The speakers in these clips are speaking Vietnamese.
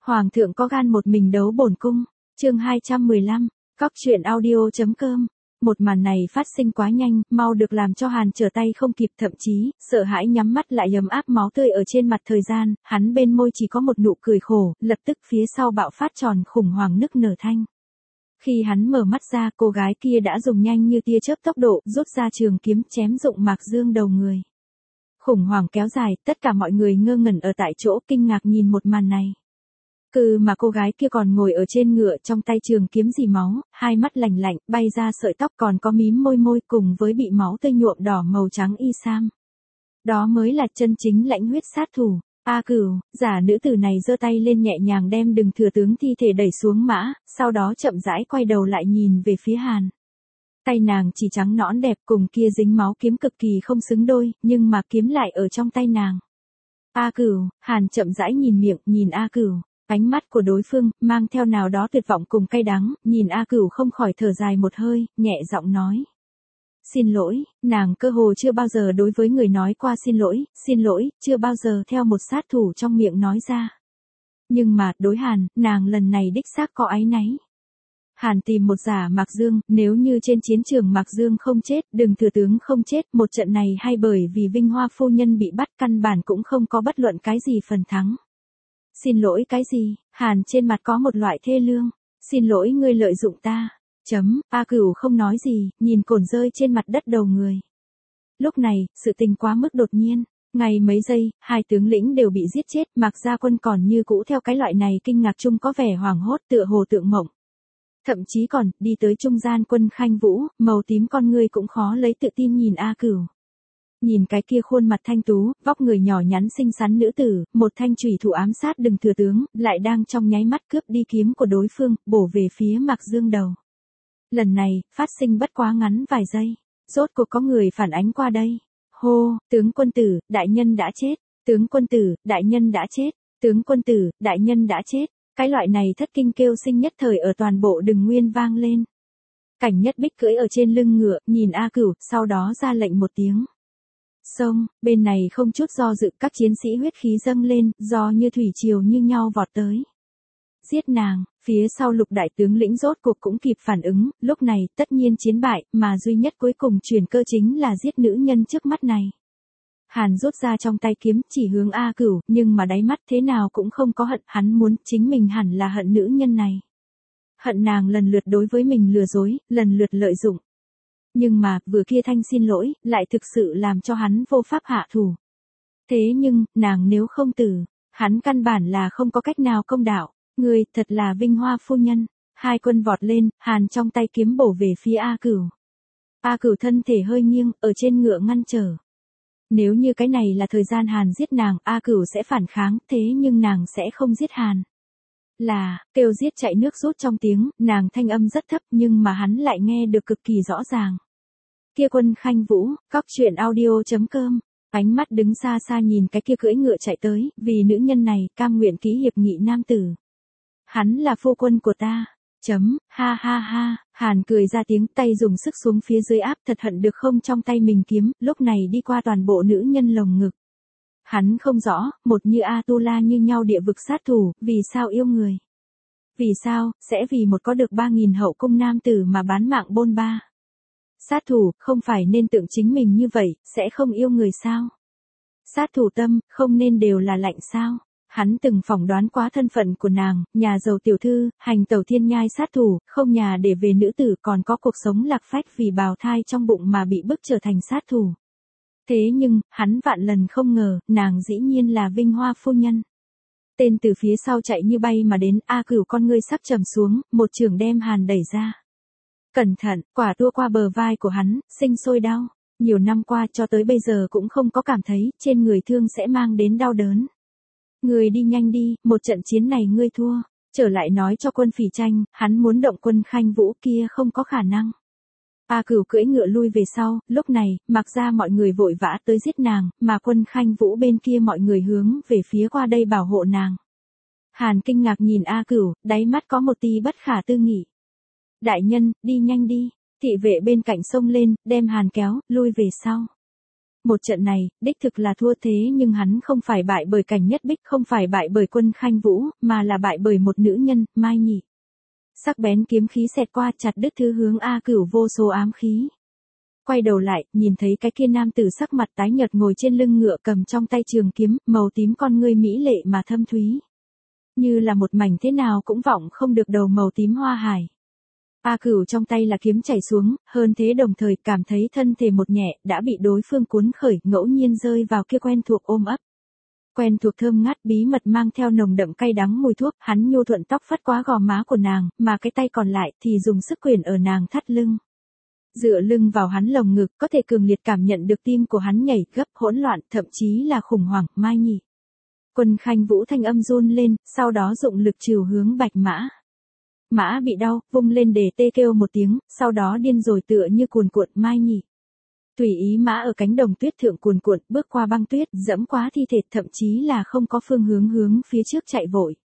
Hoàng thượng có gan một mình đấu bổn cung. Chương 215, Cóc truyện audio.com. Một màn này phát sinh quá nhanh, mau được làm cho Hàn trở tay không kịp, thậm chí sợ hãi nhắm mắt lại ấm áp máu tươi ở trên mặt. Thời gian, hắn bên môi chỉ có một nụ cười khổ, lập tức phía sau bạo phát tròn khủng hoảng nức nở thanh. Khi hắn mở mắt ra, cô gái kia đã dùng nhanh như tia chớp tốc độ, rút ra trường kiếm chém rụng Mạc Dương đầu người. Khủng hoảng kéo dài, tất cả mọi người ngơ ngẩn ở tại chỗ, kinh ngạc nhìn một màn này. Mà cô gái kia còn ngồi ở trên ngựa, trong tay trường kiếm dì máu, hai mắt lạnh lạnh, bay ra sợi tóc, còn có mím môi cùng với bị máu tươi nhuộm đỏ màu trắng y sam. Đó mới là chân chính lãnh huyết sát thủ. A Cửu, giả nữ tử này giơ tay lên nhẹ nhàng đem Đừng thừa tướng thi thể đẩy xuống mã, sau đó chậm rãi quay đầu lại nhìn về phía Hàn. Tay nàng chỉ trắng nõn đẹp, cùng kia dính máu kiếm cực kỳ không xứng đôi, nhưng mà kiếm lại ở trong tay nàng. A Cửu, Hàn chậm rãi nhìn miệng, nhìn A Cửu. Ánh mắt của đối phương, mang theo nào đó tuyệt vọng cùng cay đắng, nhìn A Cửu không khỏi thở dài một hơi, nhẹ giọng nói. Xin lỗi, nàng cơ hồ chưa bao giờ đối với người nói qua xin lỗi, chưa bao giờ theo một sát thủ trong miệng nói ra. Nhưng mà, đối Hàn, nàng lần này đích xác có áy náy. Hàn tìm một giả Mạc Dương, nếu như trên chiến trường Mạc Dương không chết, Đừng thừa tướng không chết, một trận này hay bởi vì Vinh Hoa phu nhân bị bắt, căn bản cũng không có bất luận cái gì phần thắng. Xin lỗi cái gì? Hàn trên mặt có một loại thê lương. Xin lỗi ngươi lợi dụng ta. A Cửu không nói gì, nhìn cồn rơi trên mặt đất đầu người. Lúc này, sự tình quá mức đột nhiên. Ngày mấy giây, hai tướng lĩnh đều bị giết chết, Mạc Gia Quân còn như cũ theo cái loại này kinh ngạc chung có vẻ hoảng hốt, tựa hồ tượng mộng. Thậm chí còn, đi tới trung gian Quân Khanh Vũ, màu tím con ngươi cũng khó lấy tự tin nhìn A Cửu. Nhìn cái kia khuôn mặt thanh tú, vóc người nhỏ nhắn xinh xắn nữ tử, một thanh chủy thủ ám sát Đừng thừa tướng, lại đang trong nháy mắt cướp đi kiếm của đối phương, bổ về phía Mạc Dương đầu. Lần này, phát sinh bất quá ngắn vài giây. Rốt cuộc có người phản ánh qua đây. Hô, tướng quân tử, đại nhân đã chết. Tướng quân tử, đại nhân đã chết. Tướng quân tử, đại nhân đã chết. Cái loại này thất kinh kêu sinh nhất thời ở toàn bộ Đừng Nguyên vang lên. Cảnh Nhất Bích cưỡi ở trên lưng ngựa, nhìn A Cửu, sau đó ra lệnh một tiếng. Xông, bên này không chút do dự, các chiến sĩ huyết khí dâng lên, do như thủy triều như nhau vọt tới. Giết nàng, phía sau Lục đại tướng lĩnh rốt cuộc cũng kịp phản ứng, lúc này tất nhiên chiến bại, mà duy nhất cuối cùng truyền cơ chính là giết nữ nhân trước mắt này. Hàn rút ra trong tay kiếm chỉ hướng A Cửu, nhưng mà đáy mắt thế nào cũng không có hận, hắn muốn chính mình hẳn là hận nữ nhân này. Hận nàng lần lượt đối với mình lừa dối, lần lượt lợi dụng. Nhưng mà, vừa kia thanh xin lỗi, lại thực sự làm cho hắn vô pháp hạ thủ. Thế nhưng, nàng nếu không tử, hắn căn bản là không có cách nào công đạo. Người, thật là Vinh Hoa phu nhân. Hai quân vọt lên, Hàn trong tay kiếm bổ về phía A Cửu. A Cửu thân thể hơi nghiêng, ở trên ngựa ngăn trở. Nếu như cái này là thời gian Hàn giết nàng, A Cửu sẽ phản kháng, thế nhưng nàng sẽ không giết Hàn. Kêu giết chạy nước rút trong tiếng, nàng thanh âm rất thấp nhưng mà hắn lại nghe được cực kỳ rõ ràng. Kia Quân Khanh Vũ, Cóc truyện audio.com, ánh mắt đứng xa xa nhìn cái kia cưỡi ngựa chạy tới, vì nữ nhân này, cam nguyện ký hiệp nghị nam tử. Hắn là phu quân của ta. Ha ha ha, Hàn cười ra tiếng, tay dùng sức xuống phía dưới áp, thật hận được không trong tay mình kiếm, lúc này đi qua toàn bộ nữ nhân lồng ngực. Hắn không rõ, một như A-tu-la như nhau địa vực sát thủ, vì sao yêu người? Vì sao, sẽ vì một có được 3.000 hậu cung nam tử mà bán mạng bôn ba? Sát thủ, không phải nên tượng chính mình như vậy, sẽ không yêu người sao? Sát thủ tâm, không nên đều là lạnh sao? Hắn từng phỏng đoán quá thân phận của nàng, nhà giàu tiểu thư, hành tẩu thiên nhai sát thủ, không nhà để về nữ tử, còn có cuộc sống lạc phách vì bào thai trong bụng mà bị bức trở thành sát thủ. Thế nhưng, hắn vạn lần không ngờ, nàng dĩ nhiên là Vinh Hoa phu nhân. Tên từ phía sau chạy như bay mà đến, A Cửu con ngươi sắp trầm xuống, một trường đem Hàn đẩy ra. Cẩn thận, quả tua qua bờ vai của hắn, sinh sôi đau. Nhiều năm qua cho tới bây giờ cũng không có cảm thấy, trên người thương sẽ mang đến đau đớn. Người đi nhanh đi, một trận chiến này ngươi thua. Trở lại nói cho Quân Phỉ Tranh, hắn muốn động Quân Khanh Vũ kia không có khả năng. A Cửu cưỡi ngựa lui về sau, lúc này, Mạc Gia mọi người vội vã tới giết nàng, mà Quân Khanh Vũ bên kia mọi người hướng về phía qua đây bảo hộ nàng. Hàn kinh ngạc nhìn A Cửu, đáy mắt có một tí bất khả tư nghị. Đại nhân, đi nhanh đi. Thị vệ bên cạnh xông lên, đem Hàn kéo, lui về sau. Một trận này, đích thực là thua thế nhưng hắn không phải bại bởi Cảnh Nhất Bích, không phải bại bởi Quân Khanh Vũ, mà là bại bởi một nữ nhân, Mai Nhị. Sắc bén kiếm khí xẹt qua chặt đứt thứ hướng A Cửu vô số ám khí. Quay đầu lại, nhìn thấy cái kia nam tử sắc mặt tái nhợt ngồi trên lưng ngựa cầm trong tay trường kiếm, màu tím con ngươi mỹ lệ mà thâm thúy. Như là một mảnh thế nào cũng vọng không được đầu màu tím hoa hải. A Cửu trong tay là kiếm chảy xuống, hơn thế đồng thời cảm thấy thân thể một nhẹ, đã bị đối phương cuốn khởi, ngẫu nhiên rơi vào kia quen thuộc ôm ấp. Quen thuộc thơm ngát bí mật mang theo nồng đậm cay đắng mùi thuốc, hắn nhu thuận tóc phất qua gò má của nàng, mà cái tay còn lại thì dùng sức quyền ở nàng thắt lưng. Dựa lưng vào hắn lồng ngực, có thể cường liệt cảm nhận được tim của hắn nhảy gấp hỗn loạn, thậm chí là khủng hoảng, Mai Nhị. Quân Khanh Vũ thanh âm run lên, sau đó dụng lực trìu hướng Bạch Mã. Mã bị đau, vung lên để tê kêu một tiếng, sau đó điên rồi tựa như cuồn cuộn, Mai Nhị. Tùy ý mã ở cánh đồng tuyết thượng cuồn cuộn, bước qua băng tuyết, dẫm quá thi thể, thậm chí là không có phương hướng phía trước chạy vội.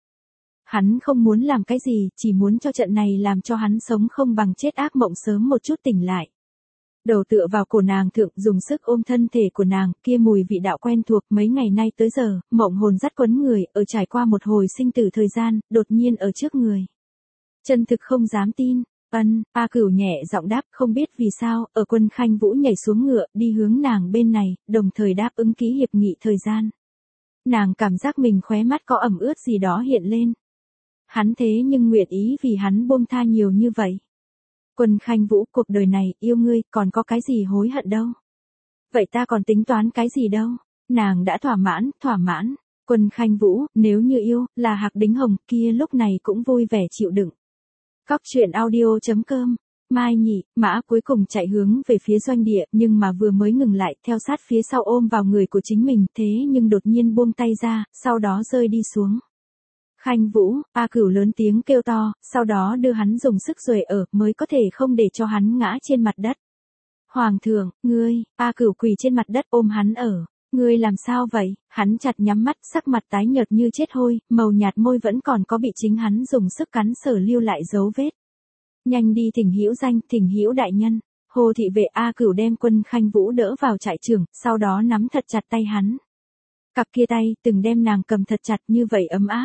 Hắn không muốn làm cái gì, chỉ muốn cho trận này làm cho hắn sống không bằng chết ác mộng sớm một chút tỉnh lại. Đầu tựa vào cổ nàng thượng, dùng sức ôm thân thể của nàng, kia mùi vị đạo quen thuộc mấy ngày nay tới giờ, mộng hồn dắt quấn người, ở trải qua một hồi sinh tử thời gian, đột nhiên ở trước người. Chân thực không dám tin. A Cửu nhẹ giọng đáp, không biết vì sao, ở Quân Khanh Vũ nhảy xuống ngựa, đi hướng nàng bên này, đồng thời đáp ứng ký hiệp nghị thời gian. Nàng cảm giác mình khóe mắt có ẩm ướt gì đó hiện lên. Hắn thế nhưng nguyện ý vì hắn buông tha nhiều như vậy. Quân Khanh Vũ, cuộc đời này, yêu ngươi, còn có cái gì hối hận đâu. Vậy ta còn tính toán cái gì đâu. Nàng đã thỏa mãn. Quân Khanh Vũ, nếu như yêu, là Hạc Đính Hồng, kia lúc này cũng vui vẻ chịu đựng. Cóc truyện audio.com. Mai Nhị, mã cuối cùng chạy hướng về phía doanh địa, nhưng mà vừa mới ngừng lại, theo sát phía sau ôm vào người của chính mình, thế nhưng đột nhiên buông tay ra, sau đó rơi đi xuống. Khanh Vũ, A Cửu lớn tiếng kêu to, sau đó đưa hắn dùng sức xuề ở, mới có thể không để cho hắn ngã trên mặt đất. Hoàng thượng, ngươi, A Cửu quỳ trên mặt đất ôm hắn ở. Ngươi làm sao vậy? Hắn chặt nhắm mắt, sắc mặt tái nhợt như chết hôi, màu nhạt môi vẫn còn có bị chính hắn dùng sức cắn sở lưu lại dấu vết. Nhanh đi thỉnh hữu danh, thỉnh hữu đại nhân. Hồ thị vệ A Cửu đem Quân Khanh Vũ đỡ vào trại trường, sau đó nắm thật chặt tay hắn. Cặp kia tay, từng đem nàng cầm thật chặt như vậy ấm áp.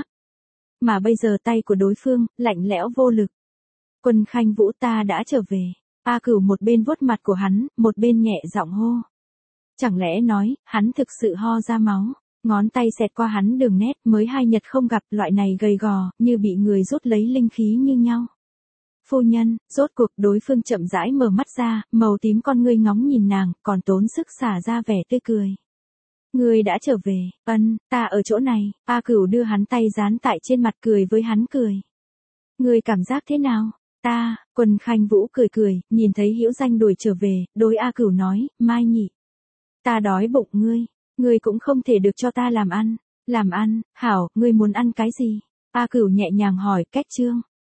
Mà bây giờ tay của đối phương, lạnh lẽo vô lực. Quân Khanh Vũ, ta đã trở về. A Cửu một bên vuốt mặt của hắn, một bên nhẹ giọng hô. Chẳng lẽ nói, hắn thực sự ho ra máu, ngón tay xẹt qua hắn đường nét, mới 2 nhật không gặp, loại này gầy gò, như bị người rút lấy linh khí như nhau. Phu nhân, rốt cuộc đối phương chậm rãi mở mắt ra, màu tím con ngươi ngóng nhìn nàng, còn tốn sức xả ra vẻ tươi cười. Ngươi đã trở về, ta ở chỗ này. A Cửu đưa hắn tay dán tại trên mặt cười với hắn cười. Ngươi cảm giác thế nào? Quân Khanh Vũ cười, nhìn thấy Hữu Danh đuổi trở về, đối A Cửu nói, Mai Nhị. Ta đói bụng ngươi cũng không thể được cho ta làm ăn. Làm ăn, hảo, ngươi muốn ăn cái gì? A Cửu nhẹ nhàng hỏi, cách trương.